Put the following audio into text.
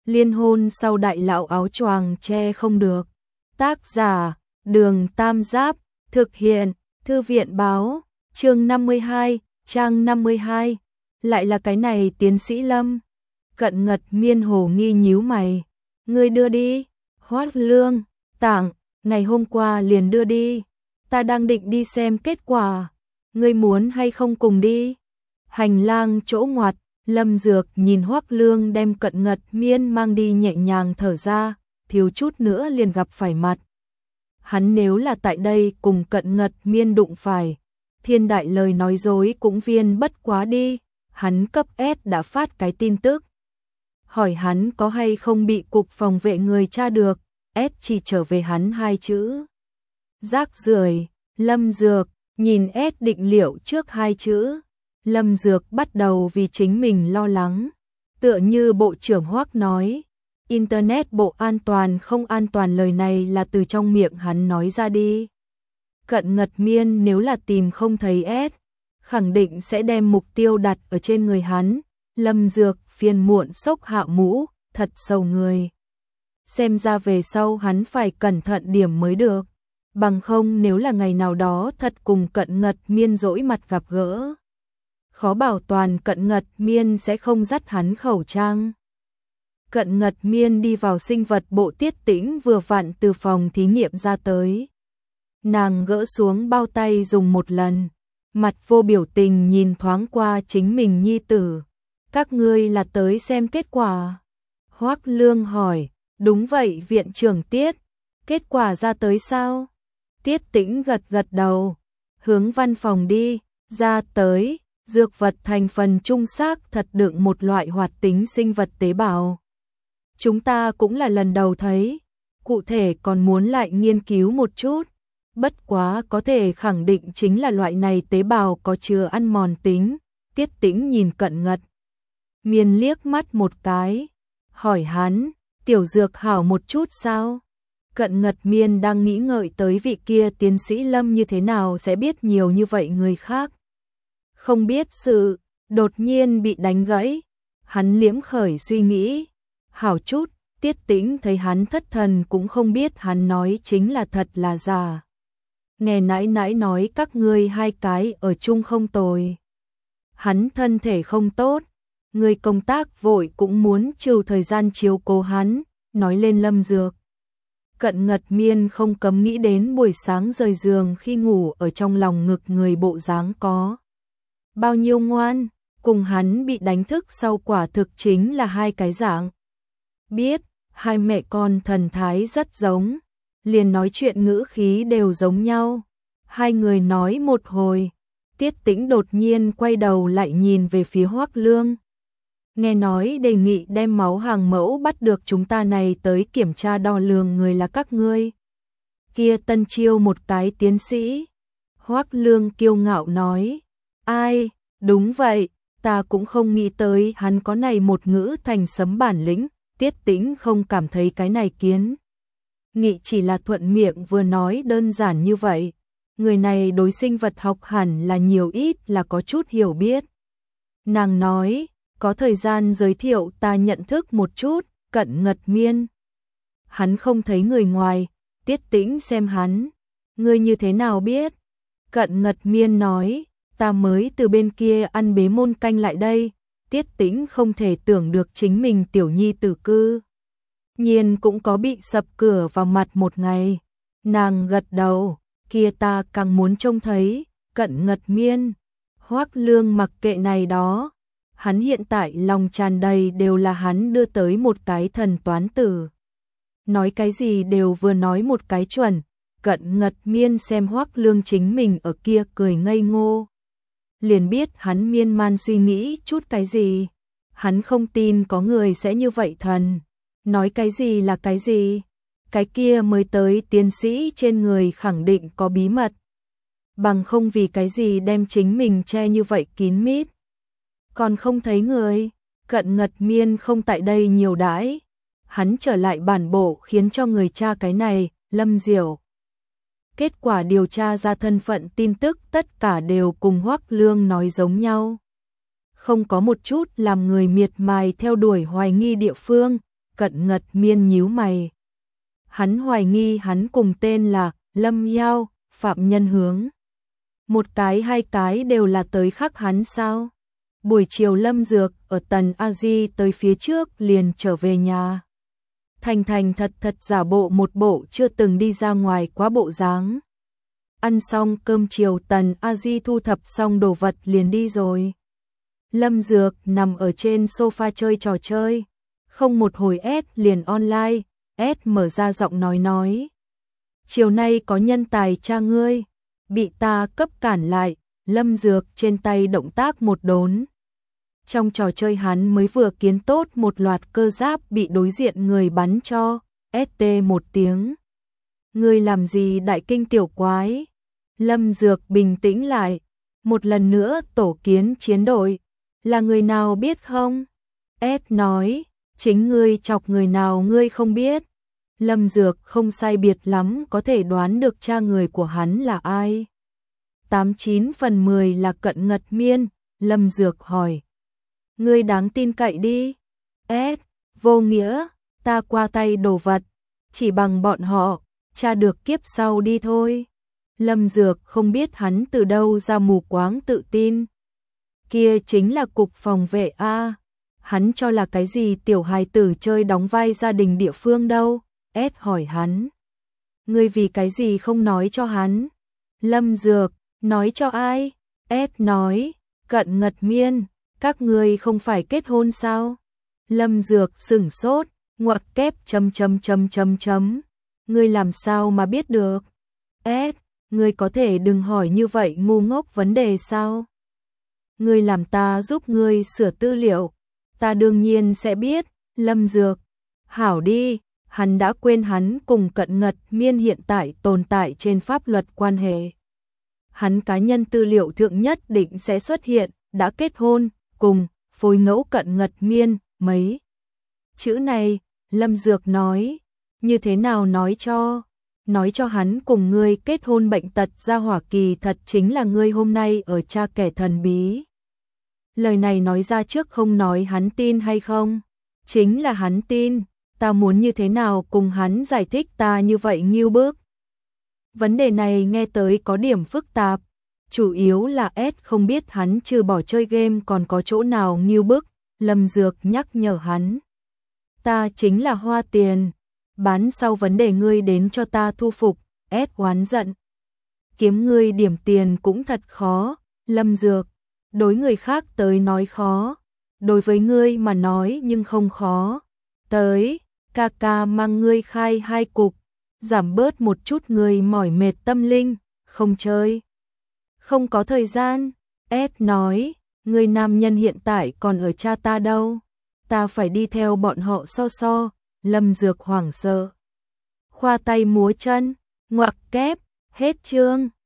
Liên hôn sau đại lão áo choàng che không được. Tác giả, Đường Tam Giáp, thực hiện, Thư viện báo, chương 52, trang 52. Lại là cái này tiến sĩ Lâm. Cận Ngật Miên hồ nghi nhíu mày. Ngươi đưa đi. Hoắc Lương, tặng, ngày hôm qua liền đưa đi. Ta đang định đi xem kết quả. Ngươi muốn hay không cùng đi? Hành lang chỗ ngoặt, Lâm Dược nhìn Hoắc Lương đem Cận Ngật Miên mang đi nhẹ nhàng thở ra, thiếu chút nữa liền gặp phải mặt. Hắn nếu là tại đây cùng Cận Ngật Miên đụng phải, thiên đại lời nói dối cũng viên bất quá đi. Hắn cấp S đã phát cái tin tức. Hỏi hắn có hay không bị cục phòng vệ người tra được, S chỉ trở về hắn 2 chữ. Rác rưởi. Lâm Dược nhìn S định liệu trước 2 chữ. Lâm Dược bắt đầu vì chính mình lo lắng. Tựa như Bộ trưởng Hoắc nói, Internet bộ an toàn không an toàn lời này là từ trong miệng hắn nói ra đi. Cận Ngật Miên nếu là tìm không thấy S, khẳng định sẽ đem mục tiêu đặt ở trên người hắn. Lâm Dược phiền muộn sốc hạ mũ, thật sầu người. Xem ra về sau hắn phải cẩn thận điểm mới được. Bằng không nếu là ngày nào đó thật cùng Cận Ngật Miên dỗi mặt gặp gỡ, khó bảo toàn Cận Ngật Miên sẽ không dắt hắn khẩu trang. Cận Ngật Miên đi vào sinh vật bộ Tiết Tĩnh vừa vặn từ phòng thí nghiệm ra tới. Nàng gỡ xuống bao tay dùng một lần, mặt vô biểu tình nhìn thoáng qua chính mình nhi tử. Các ngươi là tới xem kết quả? Hoắc Lương hỏi. Đúng vậy viện trưởng Tiết. Kết quả ra tới sao? Tiết Tĩnh gật gật đầu. Hướng văn phòng đi. Ra tới. Dược vật thành phần trung xác thật đựng một loại hoạt tính sinh vật tế bào. Chúng ta cũng là lần đầu thấy. Cụ thể còn muốn lại nghiên cứu một chút. Bất quá có thể khẳng định chính là loại này tế bào có chứa ăn mòn tính. Tiết Tĩnh nhìn Cận Ngật Miên liếc mắt một cái. Hỏi hắn, tiểu dược hảo một chút sao? Cận Ngật Miên đang nghĩ ngợi tới vị kia tiến sĩ Lâm như thế nào sẽ biết nhiều như vậy người khác. Không biết sự, đột nhiên bị đánh gãy. Hắn liễm khởi suy nghĩ. Hảo chút, Tiết Tĩnh thấy hắn thất thần cũng không biết hắn nói chính là thật là giả. Nghe nãy nãy nói các ngươi 2 cái ở chung không tồi. Hắn thân thể không tốt. Người công tác vội cũng muốn trừ thời gian chiếu cố hắn, nói lên Lâm Dược. Cận Ngật Miên không cấm nghĩ đến buổi sáng rời giường khi ngủ ở trong lòng ngực người bộ dáng có bao nhiêu ngoan, cùng hắn bị đánh thức sau quả thực chính là 2 cái dạng. Biết, 2 mẹ con thần thái rất giống, liền nói chuyện ngữ khí đều giống nhau. 2 người nói một hồi, Tiết Tĩnh đột nhiên quay đầu lại nhìn về phía Hoắc Lương. Nghe nói đề nghị đem máu hàng mẫu bắt được chúng ta này tới kiểm tra đo lường người là các ngươi. Kia tân chiêu một cái tiến sĩ. Hoắc Lương kiêu ngạo nói. Ai, đúng vậy, ta cũng không nghĩ tới hắn có này một ngữ thành sấm bản lĩnh. Tiết Tĩnh không cảm thấy cái này kiến nghị chỉ là thuận miệng vừa nói đơn giản như vậy. Người này đối sinh vật học hẳn là nhiều ít là có chút hiểu biết. Nàng nói, có thời gian giới thiệu ta nhận thức một chút. Cận Ngật Miên. Hắn không thấy người ngoài. Tiết Tĩnh xem hắn. Ngươi như thế nào biết? Cận Ngật Miên nói, ta mới từ bên kia ăn bế môn canh lại đây. Tiết Tĩnh không thể tưởng được chính mình tiểu nhi tử cư nhiên cũng có bị sập cửa vào mặt một ngày. Nàng gật đầu, kia ta càng muốn trông thấy. Cận Ngật Miên. Hoắc Lương mặc kệ này đó. Hắn hiện tại lòng tràn đầy đều là hắn đưa tới một cái thần toán tử. Nói cái gì đều vừa nói một cái chuẩn. Cận Ngật Miên xem Hoắc Lương chính mình ở kia cười ngây ngô. Liền biết hắn miên man suy nghĩ chút cái gì. Hắn không tin có người sẽ như vậy thần. Nói cái gì là cái gì. Cái kia mới tới tiến sĩ trên người khẳng định có bí mật. Bằng không vì cái gì đem chính mình che như vậy kín mít. Còn không thấy người. Cận Ngật Miên không tại đây nhiều đãi. Hắn trở lại bản bộ khiến cho người tra cái này. Lâm Diệu. Kết quả điều tra ra thân phận tin tức tất cả đều cùng Hoắc Lương nói giống nhau. Không có một chút làm người miệt mài theo đuổi hoài nghi địa phương. Cận Ngật Miên nhíu mày. Hắn hoài nghi hắn cùng tên là Lâm Yao, Phạm Nhân Hướng. Một cái hai cái đều là tới khắc hắn sao? Buổi chiều Lâm Dược ở Tần A Di tới phía trước liền trở về nhà. Thành thành thật thật giả bộ một bộ chưa từng đi ra ngoài quá bộ dáng. Ăn xong cơm chiều Tần A Di thu thập xong đồ vật liền đi rồi. Lâm Dược nằm ở trên sofa chơi trò chơi. Không một hồi S liền online, S mở ra giọng nói. Chiều nay có nhân tài cha ngươi, bị ta cấp cản lại, Lâm Dược trên tay động tác một đốn. Trong trò chơi hắn mới vừa kiến tốt một loạt cơ giáp bị đối diện người bắn cho, ST một tiếng. Ngươi làm gì đại kinh tiểu quái? Lâm Dược bình tĩnh lại, một lần nữa tổ kiến chiến đội, là người nào biết không? S nói, chính ngươi chọc người nào ngươi không biết. Lâm Dược không sai biệt lắm có thể đoán được cha người của hắn là ai. 89 phần 10 là Cận Ngật Miên, Lâm Dược hỏi. Ngươi đáng tin cậy đi. S, vô nghĩa, ta qua tay đồ vật, chỉ bằng bọn họ, tra được kiếp sau đi thôi. Lâm Dược không biết hắn từ đâu ra mù quáng tự tin. Kia chính là cục phòng vệ A. Hắn cho là cái gì tiểu hài tử chơi đóng vai gia đình địa phương đâu. S hỏi hắn. Ngươi vì cái gì không nói cho hắn? Lâm Dược, nói cho ai? S nói, Cận Ngật Miên, các ngươi không phải kết hôn sao? Lâm Dược sửng sốt, ngoặc kép ... Ngươi làm sao mà biết được? S, ngươi có thể đừng hỏi như vậy ngu ngốc vấn đề sao? Ngươi làm ta giúp ngươi sửa tư liệu, ta đương nhiên sẽ biết. Lâm Dược, hảo đi, hắn đã quên hắn cùng Cận Ngật Miên hiện tại tồn tại trên pháp luật quan hệ. Hắn cá nhân tư liệu thượng nhất định sẽ xuất hiện, đã kết hôn, cùng, phối ngẫu Cận Ngật Miên, mấy. Chữ này, Lâm Dược nói, như thế nào nói cho hắn cùng ngươi kết hôn bệnh tật ra hỏa kỳ thật chính là ngươi hôm nay ở cha kẻ thần bí. Lời này nói ra trước không nói hắn tin hay không, chính là hắn tin, ta muốn như thế nào cùng hắn giải thích ta như vậy nghiêu bước. Vấn đề này nghe tới có điểm phức tạp, chủ yếu là S không biết hắn trừ bỏ chơi game còn có chỗ nào nghiêu bức. Lâm Dược nhắc nhở hắn. Ta chính là hoa tiền, bán sau vấn đề ngươi đến cho ta thu phục. S oán giận. Kiếm ngươi điểm tiền cũng thật khó. Lâm Dược, đối người khác tới nói khó, đối với ngươi mà nói nhưng không khó. Tới, ca ca mang ngươi khai 2 cục, giảm bớt một chút người mỏi mệt tâm linh, không chơi. Không có thời gian, S nói, người nam nhân hiện tại còn ở cha ta đâu, ta phải đi theo bọn họ so. Lâm Dược hoảng sợ. Khoa tay múa chân, ngoặc kép, hết chương.